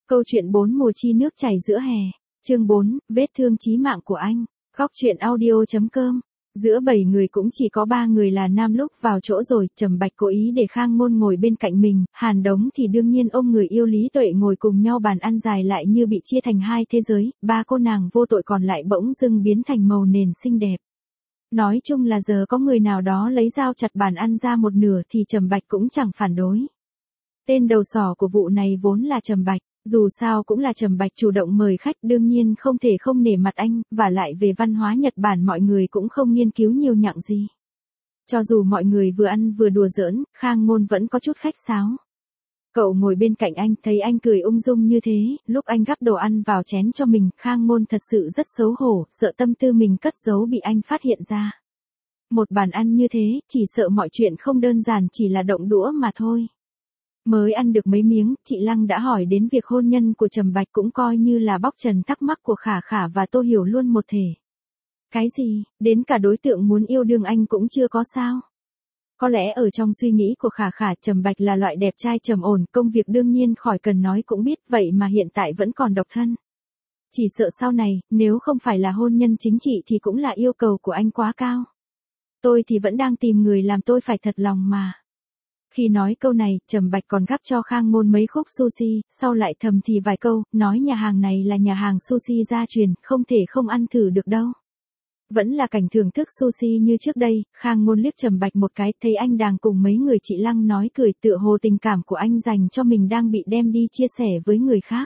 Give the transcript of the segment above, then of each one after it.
Câu chuyện 4 mùa chi nước chảy giữa hè. Chương 4, vết thương chí mạng của anh. Góc truyện audio.com. Giữa 7 người cũng chỉ có 3 người là nam. Lúc vào chỗ rồi, Trầm Bạch cố ý để Khang Ngôn ngồi bên cạnh mình, Hàn Đống thì đương nhiên ôm người yêu Lý Tuệ ngồi cùng nhau bàn ăn dài lại như bị chia thành hai thế giới, ba cô nàng vô tội còn lại bỗng dưng biến thành màu nền xinh đẹp. Nói chung là giờ có người nào đó lấy dao chặt bàn ăn ra một nửa thì Trầm Bạch cũng chẳng phản đối. Tên đầu sỏ của vụ này vốn là Trầm Bạch. Dù sao cũng là Trầm Bạch chủ động mời khách, đương nhiên không thể không nể mặt anh, và lại về văn hóa Nhật Bản mọi người cũng không nghiên cứu nhiều nhặng gì. Cho dù mọi người vừa ăn vừa đùa giỡn, Khang Ngôn vẫn có chút khách sáo. Cậu ngồi bên cạnh anh, thấy anh cười ung dung như thế, lúc anh gắp đồ ăn vào chén cho mình, Khang Ngôn thật sự rất xấu hổ, sợ tâm tư mình cất giấu bị anh phát hiện ra. Một bàn ăn như thế, chỉ sợ mọi chuyện không đơn giản chỉ là động đũa mà thôi. Mới ăn được mấy miếng, chị Lăng đã hỏi đến việc hôn nhân của Trầm Bạch, cũng coi như là bóc trần thắc mắc của Khả Khả và Tô Hiểu luôn một thể. Cái gì, đến cả đối tượng muốn yêu đương anh cũng chưa có sao? Có lẽ ở trong suy nghĩ của Khả Khả, Trầm Bạch là loại đẹp trai trầm ổn, công việc đương nhiên khỏi cần nói cũng biết, vậy mà hiện tại vẫn còn độc thân. Chỉ sợ sau này, nếu không phải là hôn nhân chính trị thì cũng là yêu cầu của anh quá cao. Tôi thì vẫn đang tìm người làm tôi phải thật lòng mà. Khi nói câu này, Trầm Bạch còn gắp cho Khang Ngôn mấy khúc sushi, sau lại thầm thì vài câu, nói nhà hàng này là nhà hàng sushi gia truyền, không thể không ăn thử được đâu. Vẫn là cảnh thưởng thức sushi như trước đây, Khang Ngôn liếc Trầm Bạch một cái, thấy anh đang cùng mấy người chị Lăng nói cười, tựa hồ tình cảm của anh dành cho mình đang bị đem đi chia sẻ với người khác.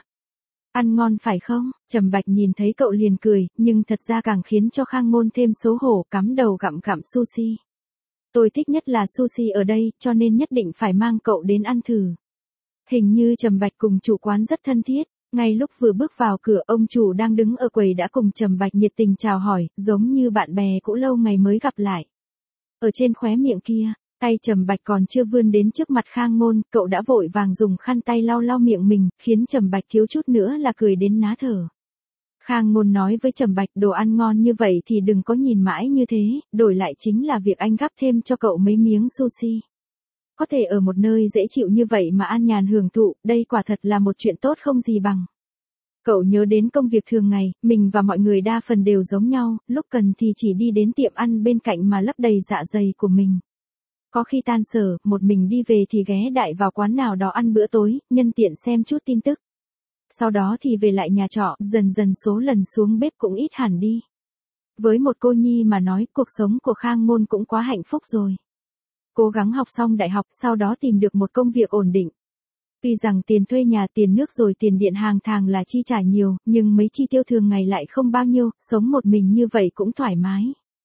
Ăn ngon phải không? Trầm Bạch nhìn thấy cậu liền cười, nhưng thật ra càng khiến cho Khang Ngôn thêm xấu hổ, cắm đầu gặm gặm sushi. Tôi thích nhất là sushi ở đây, cho nên nhất định phải mang cậu đến ăn thử. Hình như Trầm Bạch cùng chủ quán rất thân thiết, ngay lúc vừa bước vào cửa ông chủ đang đứng ở quầy đã cùng Trầm Bạch nhiệt tình chào hỏi, giống như bạn bè cũ lâu ngày mới gặp lại. Ở trên khóe miệng kia, tay Trầm Bạch còn chưa vươn đến trước mặt Khang Ngôn, cậu đã vội vàng dùng khăn tay lau lau miệng mình, khiến Trầm Bạch thiếu chút nữa là cười đến ná thở. Khang Ngôn nói với Trầm Bạch, đồ ăn ngon như vậy thì đừng có nhìn mãi như thế, đổi lại chính là việc anh gắp thêm cho cậu mấy miếng sushi. Có thể ở một nơi dễ chịu như vậy mà an nhàn hưởng thụ, đây quả thật là một chuyện tốt không gì bằng. Cậu nhớ đến công việc thường ngày, mình và mọi người đa phần đều giống nhau, lúc cần thì chỉ đi đến tiệm ăn bên cạnh mà lấp đầy dạ dày của mình. Có khi tan sở, một mình đi về thì ghé đại vào quán nào đó ăn bữa tối, nhân tiện xem chút tin tức. Sau đó thì về lại nhà trọ, dần dần số lần xuống bếp cũng ít hẳn đi. Với một cô nhi mà nói, cuộc sống của Khang Ngôn cũng quá hạnh phúc rồi. Cố gắng học xong đại học, sau đó tìm được một công việc ổn định. Tuy rằng tiền thuê nhà, tiền nước rồi tiền điện hàng tháng là chi trả nhiều, nhưng mấy chi tiêu thường ngày lại không bao nhiêu, sống một mình như vậy cũng thoải mái.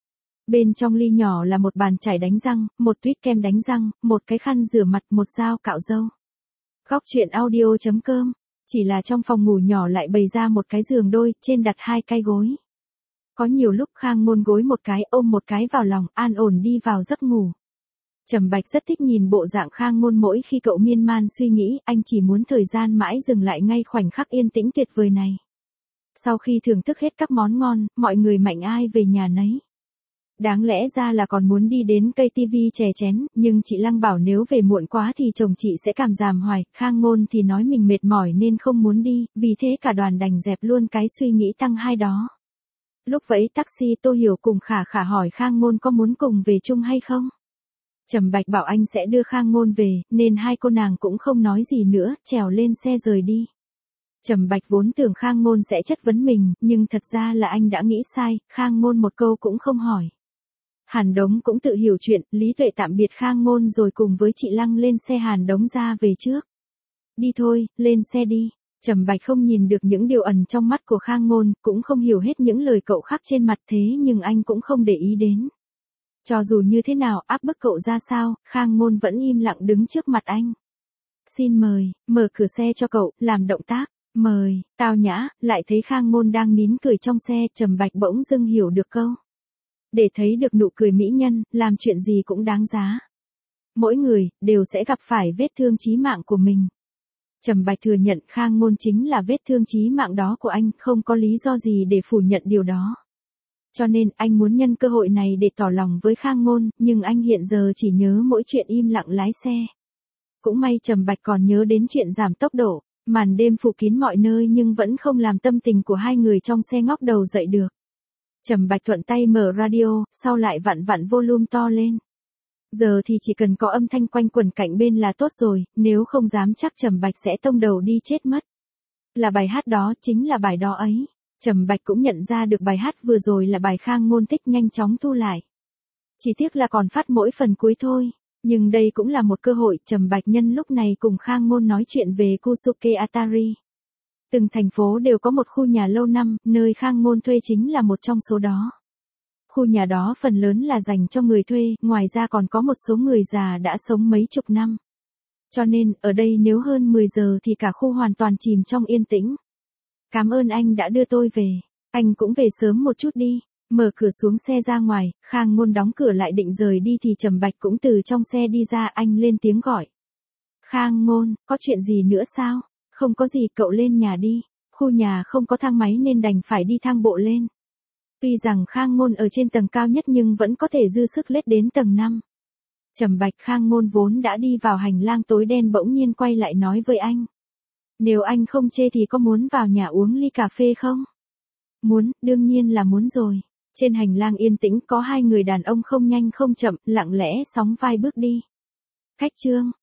Bên trong ly nhỏ là một bàn chải đánh răng, một tuýt kem đánh răng, một cái khăn rửa mặt, một dao cạo râu. Góc truyện audio.com. Chỉ là trong phòng ngủ nhỏ lại bày ra một cái giường đôi, trên đặt hai cái gối. Có nhiều lúc Khang Ngôn gối một cái, ôm một cái vào lòng, an ổn đi vào giấc ngủ. Trầm Bạch rất thích nhìn bộ dạng Khang Ngôn mỗi khi cậu miên man suy nghĩ, anh chỉ muốn thời gian mãi dừng lại ngay khoảnh khắc yên tĩnh tuyệt vời này. Sau khi thưởng thức hết các món ngon, mọi người mạnh ai về nhà nấy. Đáng lẽ ra là còn muốn đi đến cây tivi chè chén, nhưng chị Lăng bảo nếu về muộn quá thì chồng chị sẽ cảm giảm hoài, Khang Ngôn thì nói mình mệt mỏi nên không muốn đi, vì thế cả đoàn đành dẹp luôn cái suy nghĩ tăng hai đó. Lúc vẫy taxi Tô Hiểu cùng Khả Khả hỏi Khang Ngôn có muốn cùng về chung hay không. Trầm Bạch bảo anh sẽ đưa Khang Ngôn về, nên hai cô nàng cũng không nói gì nữa, trèo lên xe rời đi. Trầm Bạch vốn tưởng Khang Ngôn sẽ chất vấn mình, nhưng thật ra là anh đã nghĩ sai, Khang Ngôn một câu cũng không hỏi. Hàn Đống cũng tự hiểu chuyện, Lý Tuệ tạm biệt Khang Ngôn rồi cùng với chị Lăng lên xe Hàn Đống ra về trước. Đi thôi, lên xe đi. Trầm Bạch không nhìn được những điều ẩn trong mắt của Khang Ngôn, cũng không hiểu hết những lời cậu khắc trên mặt, thế nhưng anh cũng không để ý đến. Cho dù như thế nào, áp bức cậu ra sao, Khang Ngôn vẫn im lặng đứng trước mặt anh. Xin mời, mở cửa xe cho cậu, làm động tác, mời, tao nhã, lại thấy Khang Ngôn đang nín cười trong xe, Trầm Bạch bỗng dưng hiểu được câu. Để thấy được nụ cười mỹ nhân, làm chuyện gì cũng đáng giá. Mỗi người, đều sẽ gặp phải vết thương chí mạng của mình. Trầm Bạch thừa nhận Khang Ngôn chính là vết thương chí mạng đó của anh, không có lý do gì để phủ nhận điều đó. Cho nên, anh muốn nhân cơ hội này để tỏ lòng với Khang Ngôn, nhưng anh hiện giờ chỉ nhớ mỗi chuyện im lặng lái xe. Cũng may Trầm Bạch còn nhớ đến chuyện giảm tốc độ. Màn đêm phủ kín mọi nơi nhưng vẫn không làm tâm tình của hai người trong xe ngóc đầu dậy được. Trầm Bạch thuận tay mở radio, sau lại vặn vặn volume to lên. Giờ thì chỉ cần có âm thanh quanh quẩn cạnh bên là tốt rồi, nếu không dám chắc Trầm Bạch sẽ tông đầu đi chết mất. Là bài hát đó, chính là bài đó ấy. Trầm Bạch cũng nhận ra được bài hát vừa rồi là bài Khang Ngôn thích, nhanh chóng thu lại. Chỉ tiếc là còn phát mỗi phần cuối thôi. Nhưng đây cũng là một cơ hội, Trầm Bạch nhân lúc này cùng Khang Ngôn nói chuyện về Kusuke Atari. Từng thành phố đều có một khu nhà lâu năm, nơi Khang Ngôn thuê chính là một trong số đó. Khu nhà đó phần lớn là dành cho người thuê, ngoài ra còn có một số người già đã sống mấy chục năm. Cho nên, ở đây nếu hơn 10 giờ thì cả khu hoàn toàn chìm trong yên tĩnh. Cảm ơn anh đã đưa tôi về. Anh cũng về sớm một chút đi. Mở cửa xuống xe ra ngoài, Khang Ngôn đóng cửa lại định rời đi thì Trầm Bạch cũng từ trong xe đi ra, anh lên tiếng gọi. Khang Ngôn, có chuyện gì nữa sao? Không có gì, cậu lên nhà đi. Khu nhà không có thang máy nên đành phải đi thang bộ lên. Tuy rằng Khang Ngôn ở trên tầng cao nhất nhưng vẫn có thể dư sức lết đến tầng 5. Trầm Bạch Khang Ngôn vốn đã đi vào hành lang tối đen bỗng nhiên quay lại nói với anh. Nếu anh không chê thì có muốn vào nhà uống ly cà phê không? Muốn, đương nhiên là muốn rồi. Trên hành lang yên tĩnh có hai người đàn ông không nhanh không chậm, lặng lẽ sóng vai bước đi. Khách Trương,